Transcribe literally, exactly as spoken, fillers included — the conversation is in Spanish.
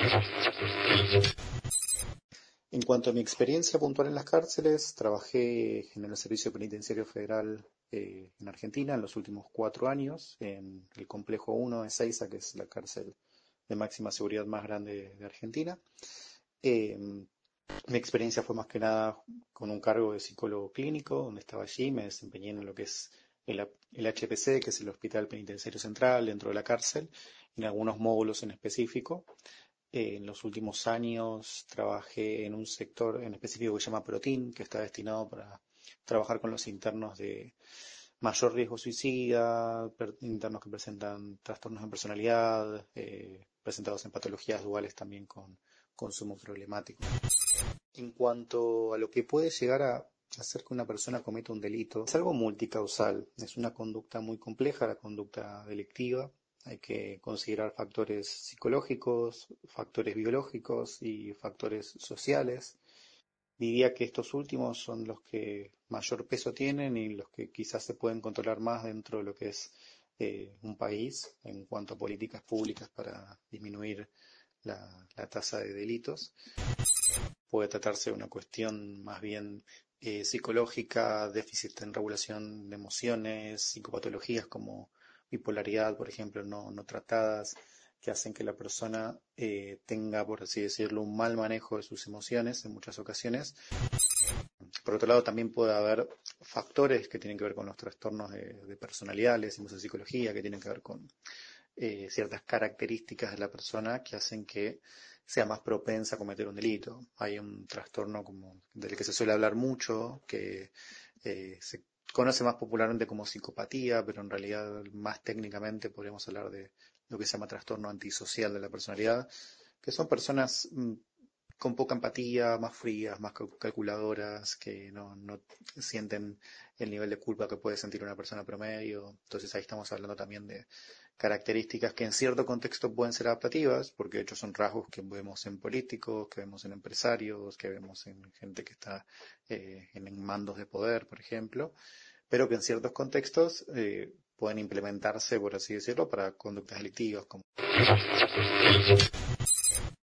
En cuanto a mi experiencia puntual en las cárceles, trabajé en el Servicio Penitenciario Federal eh, en Argentina en los últimos cuatro años, en el Complejo uno de Ezeiza, que es la cárcel de máxima seguridad más grande de Argentina. Eh, Mi experiencia fue más que nada con un cargo de psicólogo clínico, donde estaba allí, me desempeñé en lo que es el, el H P C, que es el Hospital Penitenciario Central, dentro de la cárcel, en algunos módulos en específico. Eh, en los últimos años trabajé en un sector en específico que se llama Protin, que está destinado para trabajar con los internos de mayor riesgo suicida, per- internos que presentan trastornos de personalidad, eh, presentados en patologías duales también con consumo problemático. En cuanto a lo que puede llegar a hacer que una persona cometa un delito, es algo multicausal, es una conducta muy compleja, la conducta delictiva. Hay que considerar factores psicológicos, factores biológicos y factores sociales. Diría que estos últimos son los que mayor peso tienen y los que quizás se pueden controlar más dentro de lo que es eh, un país en cuanto a políticas públicas para disminuir la, la tasa de delitos. Puede tratarse de una cuestión más bien eh, psicológica, déficit en regulación de emociones, psicopatologías como bipolaridad, por ejemplo, no, no tratadas, que hacen que la persona eh, tenga, por así decirlo, un mal manejo de sus emociones en muchas ocasiones. Por otro lado, también puede haber factores que tienen que ver con los trastornos de, de personalidad, le decimos en psicología, que tienen que ver con eh, ciertas características de la persona que hacen que sea más propensa a cometer un delito. Hay un trastorno como del que se suele hablar mucho, que eh, se conoce más popularmente como psicopatía, pero en realidad más técnicamente podríamos hablar de lo que se llama trastorno antisocial de la personalidad, que son personas mm, con poca empatía, más frías, más calculadoras, que no, no sienten el nivel de culpa que puede sentir una persona promedio. Entonces ahí estamos hablando también de características que en cierto contexto pueden ser adaptativas, porque de hecho son rasgos que vemos en políticos, que vemos en empresarios, que vemos en gente que está eh, en mandos de poder, por ejemplo, pero que en ciertos contextos eh, pueden implementarse, por así decirlo, para conductas delictivas. Como